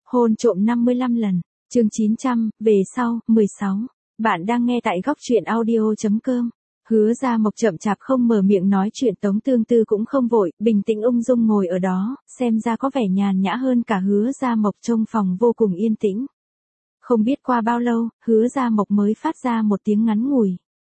Hôn trộm 55 lần. Chương 900, về sau, 16. Bạn đang nghe tại góc truyện audio.com. Hứa Gia Mộc chậm chạp không mở miệng nói chuyện, Tống Tương Tư cũng không vội, bình tĩnh ung dung ngồi ở đó, xem ra có vẻ nhàn nhã hơn cả Hứa Gia Mộc, trong phòng vô cùng yên tĩnh. Không biết qua bao lâu, Hứa Gia Mộc mới phát ra một tiếng ngắn ngủi.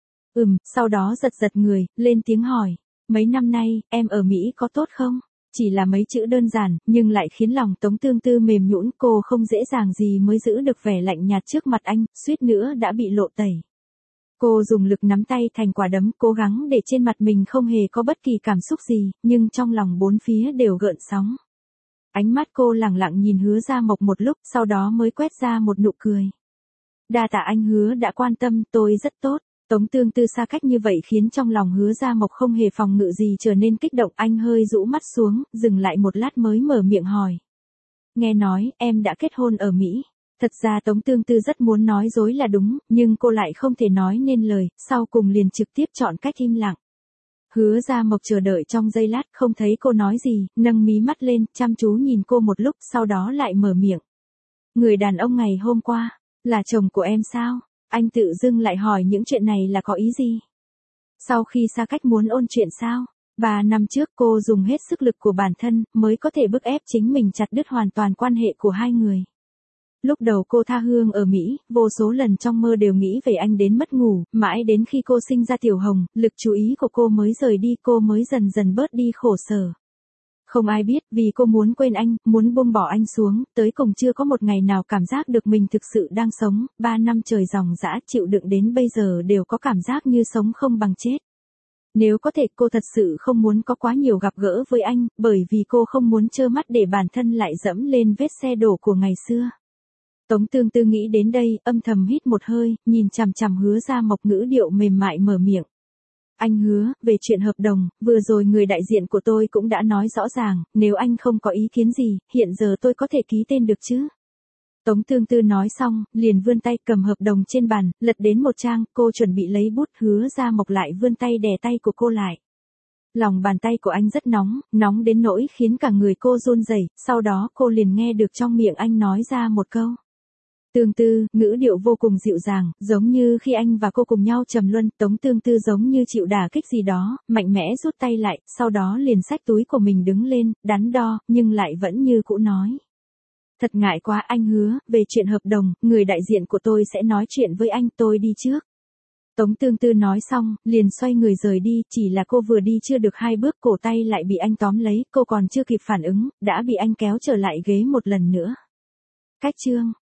Sau đó giật giật người, lên tiếng hỏi, mấy năm nay, em ở Mỹ có tốt không? Chỉ là mấy chữ đơn giản, nhưng lại khiến lòng Tống Tương Tư mềm nhũn, cô không dễ dàng gì mới giữ được vẻ lạnh nhạt trước mặt anh, suýt nữa đã bị lộ tẩy. Cô dùng lực nắm tay thành quả đấm, cố gắng để trên mặt mình không hề có bất kỳ cảm xúc gì, nhưng trong lòng bốn phía đều gợn sóng. Ánh mắt cô lẳng lặng nhìn Hứa Gia Mộc một lúc, sau đó mới quét ra một nụ cười. Đa tạ anh Hứa đã quan tâm, tôi rất tốt. Tống Tương Tư xa cách như vậy khiến trong lòng Hứa Gia Mộc không hề phòng ngự gì trở nên kích động, anh hơi rũ mắt xuống, dừng lại một lát mới mở miệng hỏi. Nghe nói, em đã kết hôn ở Mỹ. Thật ra Tống Tương Tư rất muốn nói dối là đúng, nhưng cô lại không thể nói nên lời, sau cùng liền trực tiếp chọn cách im lặng. Hứa Gia Mộc chờ đợi trong giây lát, không thấy cô nói gì, nâng mí mắt lên, chăm chú nhìn cô một lúc, sau đó lại mở miệng. Người đàn ông ngày hôm qua, là chồng của em sao? Anh tự dưng lại hỏi những chuyện này là có ý gì? Sau khi xa cách muốn ôn chuyện sao? 3 năm trước cô dùng hết sức lực của bản thân, mới có thể bức ép chính mình chặt đứt hoàn toàn quan hệ của hai người. Lúc đầu cô tha hương ở Mỹ, vô số lần trong mơ đều nghĩ về anh đến mất ngủ, mãi đến khi cô sinh ra Tiểu Hồng, lực chú ý của cô mới rời đi, cô mới dần dần bớt đi khổ sở. Không ai biết, vì cô muốn quên anh, muốn buông bỏ anh xuống, tới cùng chưa có một ngày nào cảm giác được mình thực sự đang sống, 3 năm trời ròng rã chịu đựng đến bây giờ đều có cảm giác như sống không bằng chết. Nếu có thể cô thật sự không muốn có quá nhiều gặp gỡ với anh, bởi vì cô không muốn trơ mắt để bản thân lại dẫm lên vết xe đổ của ngày xưa. Tống Tương Tư nghĩ đến đây, âm thầm hít một hơi, nhìn chằm chằm Hứa Gia Mộc, ngữ điệu mềm mại mở miệng. Anh Hứa, về chuyện hợp đồng, vừa rồi người đại diện của tôi cũng đã nói rõ ràng, nếu anh không có ý kiến gì, hiện giờ tôi có thể ký tên được chứ? Tống Tương Tư nói xong, liền vươn tay cầm hợp đồng trên bàn, lật đến một trang, cô chuẩn bị lấy bút, Hứa Gia Mộc lại vươn tay đè tay của cô lại. Lòng bàn tay của anh rất nóng, nóng đến nỗi khiến cả người cô run rẩy, sau đó cô liền nghe được trong miệng anh nói ra một câu. Tương Tư, ngữ điệu vô cùng dịu dàng, giống như khi anh và cô cùng nhau trầm luân. Tống Tương Tư giống như chịu đả kích gì đó, mạnh mẽ rút tay lại, sau đó liền xách túi của mình đứng lên, đắn đo, nhưng lại vẫn như cũ nói. Thật ngại quá anh Hứa, về chuyện hợp đồng, người đại diện của tôi sẽ nói chuyện với anh, tôi đi trước. Tống Tương Tư nói xong, liền xoay người rời đi, chỉ là cô vừa đi chưa được 2 bước, cổ tay lại bị anh tóm lấy, cô còn chưa kịp phản ứng, đã bị anh kéo trở lại ghế một lần nữa. Cách chương